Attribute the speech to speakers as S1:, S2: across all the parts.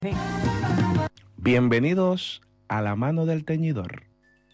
S1: Bienvenidos a La Mano del Teñidor.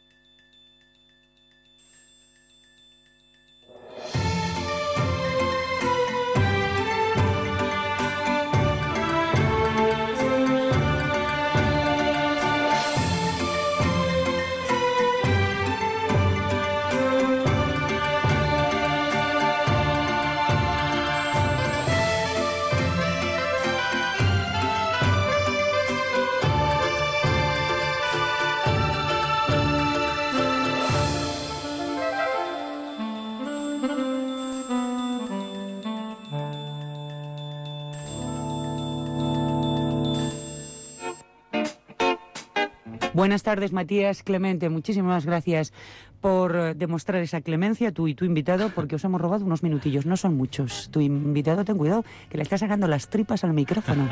S2: Buenas tardes, Matías, Clemente. Muchísimas gracias por demostrar esa clemencia, tú y tu invitado, porque os hemos robado unos minutillos. No son muchos. Tu invitado, ten cuidado, que le está sacando las tripas al micrófono.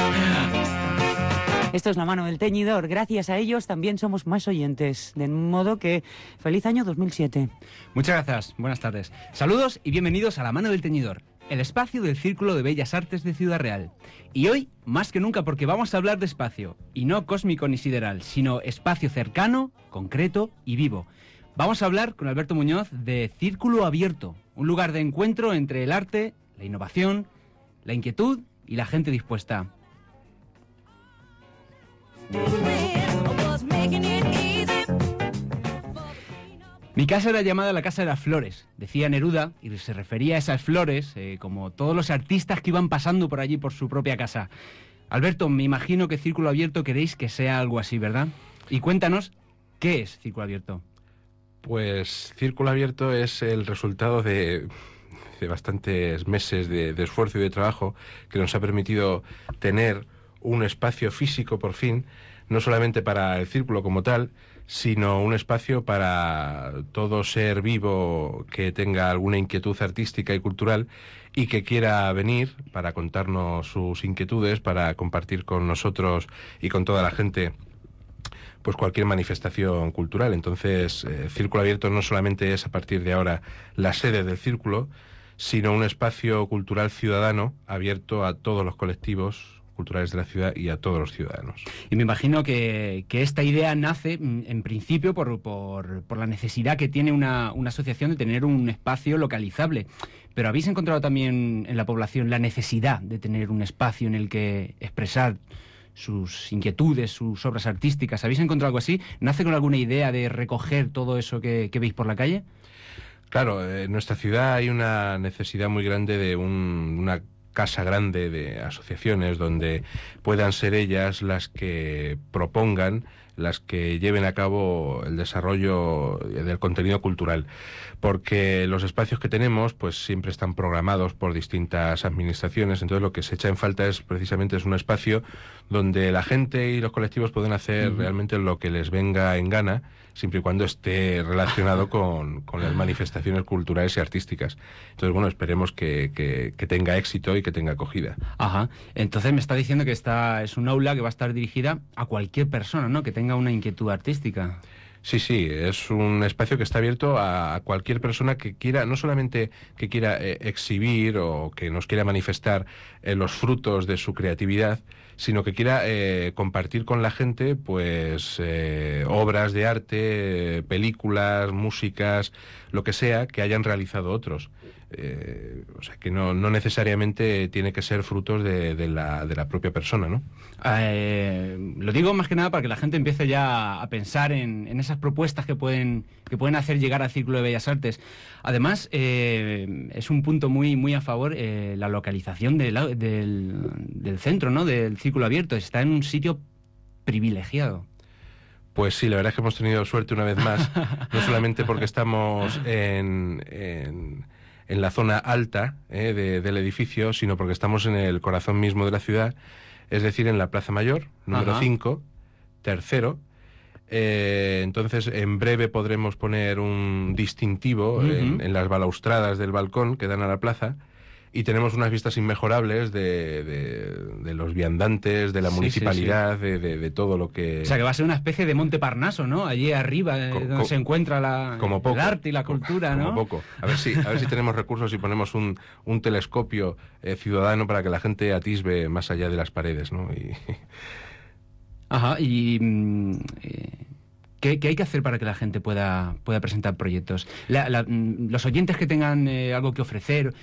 S2: Esto es La Mano del Teñidor. Gracias a ellos también somos más oyentes. De modo que, feliz año 2007.
S3: Muchas gracias. Buenas tardes. Saludos y bienvenidos a La Mano del Teñidor, el espacio del Círculo de Bellas Artes de Ciudad Real. Y hoy, más que nunca, porque vamos a hablar de espacio, y no cósmico ni sideral, sino espacio cercano, concreto y vivo. Vamos a hablar con Alberto Muñoz de Círculo Abierto, un lugar de encuentro entre el arte, la innovación, la inquietud y la gente dispuesta. Mi casa era llamada la Casa de las Flores, decía Neruda, y se refería a esas flores como todos los artistas que iban pasando por allí por su propia casa. Alberto, me imagino que Círculo Abierto queréis que sea algo así, ¿verdad? Y cuéntanos, ¿qué es Círculo Abierto?
S4: Pues Círculo Abierto es el resultado de bastantes meses de esfuerzo y de trabajo que nos ha permitido tener un espacio físico, por fin, no solamente para el círculo como tal, sino un espacio para todo ser vivo que tenga alguna inquietud artística y cultural y que quiera venir para contarnos sus inquietudes, para compartir con nosotros y con toda la gente pues cualquier manifestación cultural. Entonces, Círculo Abierto no solamente es a partir de ahora la sede del círculo, sino un espacio cultural ciudadano abierto a todos los colectivos culturales de la ciudad y a todos los ciudadanos.
S3: Y me imagino que esta idea nace, en principio, por la necesidad que tiene una asociación de tener un espacio localizable. Pero ¿habéis encontrado también en la población la necesidad de tener un espacio en el que expresar sus inquietudes, sus obras artísticas? ¿Habéis encontrado algo así? ¿Nace con alguna idea de recoger todo eso que veis por la calle?
S4: Claro, en nuestra ciudad hay una necesidad muy grande de una casa grande de asociaciones donde puedan ser ellas las que propongan, las que lleven a cabo el desarrollo del contenido cultural, porque los espacios que tenemos pues siempre están programados por distintas administraciones. Entonces lo que se echa en falta es precisamente un espacio donde la gente y los colectivos pueden hacer realmente lo que les venga en gana, siempre y cuando esté relacionado con las manifestaciones culturales y artísticas. Entonces, bueno, esperemos que tenga éxito y que tenga acogida.
S3: Ajá. Entonces me está diciendo que esta es un aula que va a estar dirigida a cualquier persona, ¿no?, que tenga una inquietud artística.
S4: Sí, es un espacio que está abierto a cualquier persona que quiera, no solamente que quiera exhibir o que nos quiera manifestar los frutos de su creatividad, sino que quiera compartir con la gente pues obras de arte, películas, músicas, lo que sea que hayan realizado otros. O sea que no necesariamente tiene que ser frutos de la propia persona, ¿no?
S3: Lo digo más que nada para que la gente empiece ya a pensar en esas propuestas que pueden hacer llegar al Círculo de Bellas Artes. Además, es un punto muy a favor la localización del centro, ¿no?, del Círculo Abierto. Está en un sitio privilegiado.
S4: Pues sí, la verdad es que hemos tenido suerte una vez más, no solamente porque estamos en la zona alta del edificio, sino porque estamos en el corazón mismo de la ciudad, es decir, en la Plaza Mayor, número 5, tercero. Entonces, en breve podremos poner un distintivo en las balaustradas del balcón que dan a la plaza, y tenemos unas vistas inmejorables de los viandantes, de la municipalidad, sí. De todo lo que...
S3: O sea, que va a ser una especie de Monte Parnaso, ¿no? Allí arriba, donde se encuentra el arte y la cultura, ¿no?
S4: Como poco. A ver si tenemos recursos y ponemos un telescopio ciudadano para que la gente atisbe más allá de las paredes, ¿no?
S3: Ajá, y... ¿Qué hay que hacer para que la gente pueda presentar proyectos? Los oyentes que tengan algo que ofrecer,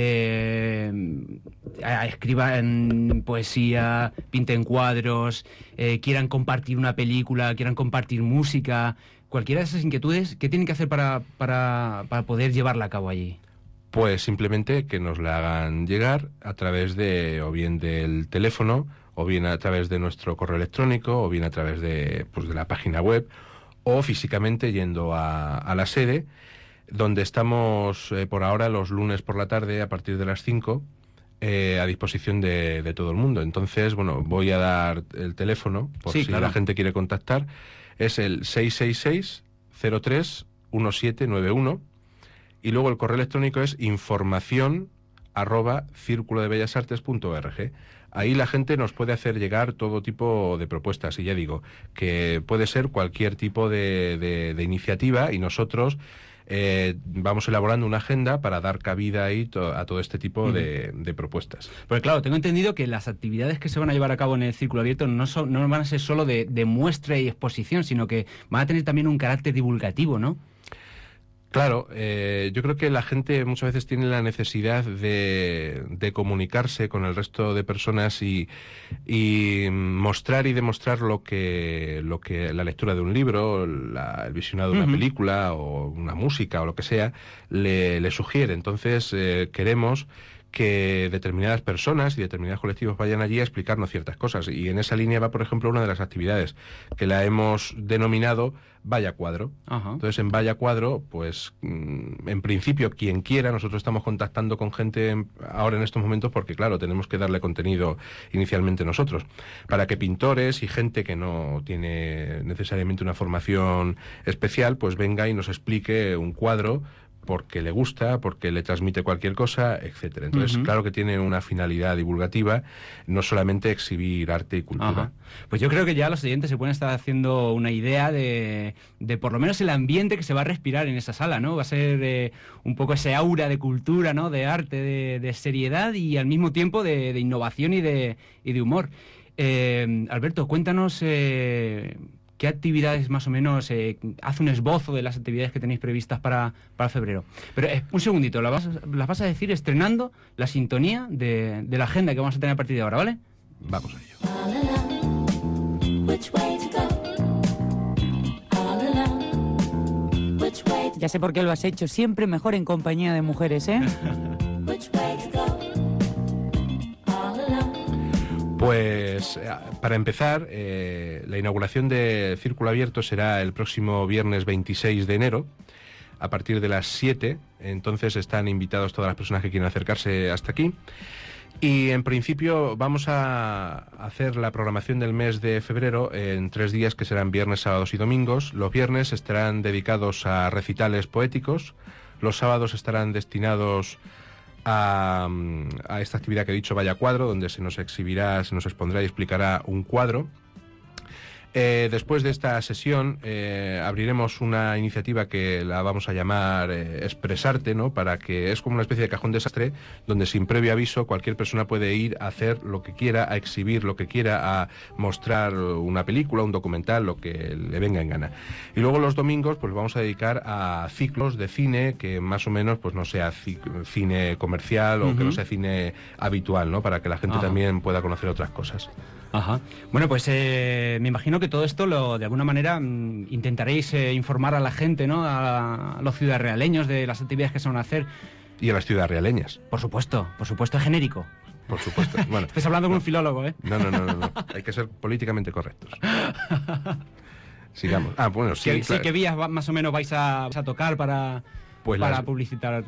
S3: escriban poesía, pinten cuadros, quieran compartir una película, quieran compartir música, cualquiera de esas inquietudes, ¿qué tienen que hacer para poder llevarla a cabo allí?
S4: Pues simplemente que nos la hagan llegar a través o bien del teléfono, o bien a través de nuestro correo electrónico, o bien a través de la página web, o físicamente yendo a la sede, donde estamos por ahora los lunes por la tarde a partir de las 5, a disposición de todo el mundo. Entonces, bueno, voy a dar el teléfono, por si la gente quiere contactar. Es el 666-03-1791, y luego el correo electrónico es información@circulodebellasartes.org. Ahí la gente nos puede hacer llegar todo tipo de propuestas, y ya digo, que puede ser cualquier tipo de iniciativa, y nosotros vamos elaborando una agenda para dar cabida ahí a todo este tipo de propuestas.
S3: Porque claro, tengo entendido que las actividades que se van a llevar a cabo en el Círculo Abierto no van a ser solo de muestra y exposición, sino que van a tener también un carácter divulgativo, ¿no?
S4: Claro, yo creo que la gente muchas veces tiene la necesidad de comunicarse con el resto de personas y mostrar y demostrar lo que la lectura de un libro, el visionado de una película o una música o lo que sea le sugiere. Entonces queremos que determinadas personas y determinados colectivos vayan allí a explicarnos ciertas cosas. Y en esa línea va, por ejemplo, una de las actividades que la hemos denominado Vaya Cuadro. Ajá. Entonces, en Vaya Cuadro, pues, en principio, quien quiera, nosotros estamos contactando con gente ahora en estos momentos porque, claro, tenemos que darle contenido inicialmente nosotros, para que pintores y gente que no tiene necesariamente una formación especial, pues venga y nos explique un cuadro porque le gusta, porque le transmite cualquier cosa, etcétera. Entonces, claro que tiene una finalidad divulgativa, no solamente exhibir arte y cultura.
S3: Ajá. Pues yo creo que ya los oyentes se pueden estar haciendo una idea de por lo menos el ambiente que se va a respirar en esa sala, ¿no? Va a ser un poco ese aura de cultura, ¿no? De arte, de seriedad y al mismo tiempo de innovación y de humor. Alberto, cuéntanos... ¿qué actividades más o menos? Haz un esbozo de las actividades que tenéis previstas para febrero. Pero un segundito, las vas a decir estrenando la sintonía de la agenda que vamos a tener a partir de ahora, ¿vale?
S4: Vamos a ello.
S2: Ya sé por qué lo has hecho, siempre mejor en compañía de mujeres, ¿eh?
S4: Pues para empezar, la inauguración de Círculo Abierto será el próximo viernes 26 de enero, a partir de las 7, entonces están invitados todas las personas que quieran acercarse hasta aquí. Y en principio vamos a hacer la programación del mes de febrero en 3 días, que serán viernes, sábados y domingos. Los viernes estarán dedicados a recitales poéticos, los sábados estarán destinados a esta actividad que he dicho, Vaya Cuadro, donde se nos exhibirá, se nos expondrá y explicará un cuadro. Después de esta sesión abriremos una iniciativa que la vamos a llamar Expresarte, ¿no? Para que es como una especie de cajón desastre donde sin previo aviso cualquier persona puede ir a hacer lo que quiera, a exhibir lo que quiera, a mostrar una película, un documental, lo que le venga en gana. Y luego los domingos pues vamos a dedicar a ciclos de cine que más o menos pues no sea cine comercial o que no sea cine habitual, ¿no? Para que la gente también pueda conocer otras cosas.
S3: Ajá. Bueno, pues me imagino que todo esto de alguna manera intentaréis informar a la gente, ¿no? A los ciudadrealeños de las actividades que se van a hacer.
S4: Y a las ciudadrealeñas.
S3: Por supuesto, es genérico.
S4: Por supuesto. Bueno,
S3: estás hablando con un filólogo, ¿eh?
S4: No. Hay que ser políticamente correctos. Sigamos. Bueno, sí,
S3: claro. ¿Qué vías más o menos vais a tocar para publicitar?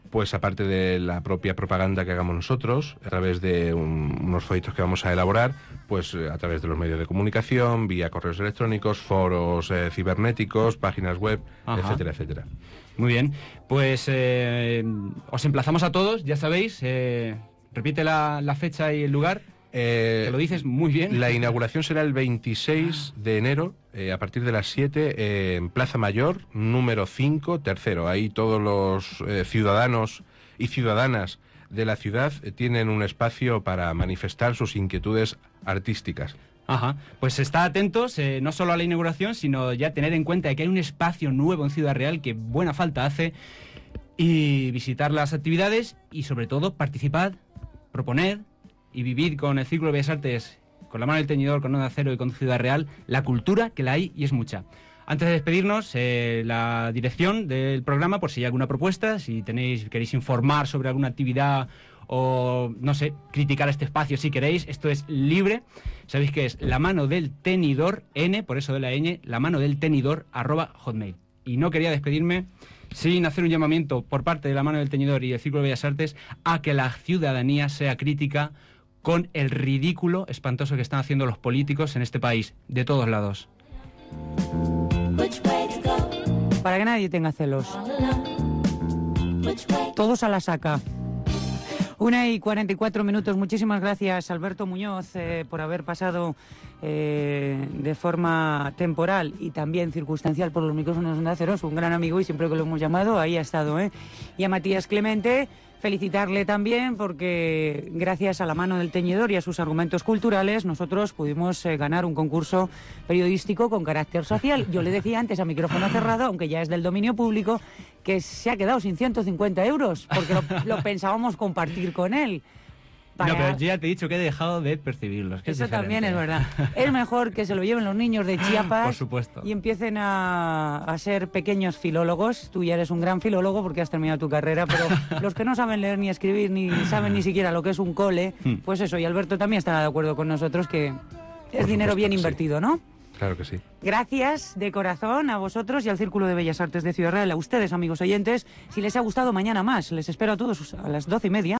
S4: pues aparte de la propia propaganda que hagamos nosotros, a través de unos folletos que vamos a elaborar, pues a través de los medios de comunicación, vía correos electrónicos, foros cibernéticos, páginas web,
S3: Ajá.
S4: etcétera, etcétera.
S3: Muy bien, pues os emplazamos a todos, ya sabéis, repite la fecha y el lugar, que lo dices muy bien.
S4: La inauguración será el 26 de enero, a partir de las 7, en Plaza Mayor, número 5, tercero. Ahí todos los ciudadanos y ciudadanas de la ciudad tienen un espacio para manifestar sus inquietudes artísticas.
S3: Ajá, pues está atentos no solo a la inauguración, sino ya tener en cuenta que hay un espacio nuevo en Ciudad Real que buena falta hace, y visitar las actividades y sobre todo participad, proponer y vivir con el Círculo de Bellas Artes, con la mano del teñidor, con Onda Cero y con Ciudad Real, la cultura, que la hay y es mucha. Antes de despedirnos, la dirección del programa, por si hay alguna propuesta, si queréis informar sobre alguna actividad o, no sé, criticar este espacio si queréis, esto es libre. Sabéis que es la mano del tenidor, N, por eso de la ñ, la mano del tenidor, @hotmail. Y no quería despedirme sin hacer un llamamiento por parte de la mano del teñidor y el Círculo de Bellas Artes a que la ciudadanía sea crítica con el ridículo espantoso que están haciendo los políticos en este país, de todos lados.
S2: Para que nadie tenga celos. Todos a la saca. 1:44. Muchísimas gracias, Alberto Muñoz, por haber pasado de forma temporal y también circunstancial por los micrófonos de Onda Cero. Es un gran amigo y siempre que lo hemos llamado, ahí ha estado, ¿eh? Y a Matías Clemente, felicitarle también porque gracias a la mano del teñidor y a sus argumentos culturales nosotros pudimos ganar un concurso periodístico con carácter social. Yo le decía antes a micrófono cerrado, aunque ya es del dominio público, que se ha quedado sin 150 euros porque lo pensábamos compartir con él.
S3: No, pero yo ya te he dicho que he dejado de percibirlos. Que
S2: eso también es verdad. Es mejor que se lo lleven los niños de Chiapas.
S3: Por supuesto.
S2: Y empiecen a ser pequeños filólogos. Tú ya eres un gran filólogo porque has terminado tu carrera, pero los que no saben leer ni escribir, ni saben ni siquiera lo que es un cole, pues eso. Y Alberto también estará de acuerdo con nosotros que es dinero bien invertido, ¿no?
S4: Claro que sí.
S2: Gracias de corazón a vosotros y al Círculo de Bellas Artes de Ciudad Real, a ustedes, amigos oyentes. Si les ha gustado, mañana más. Les espero a todos a las 12:30.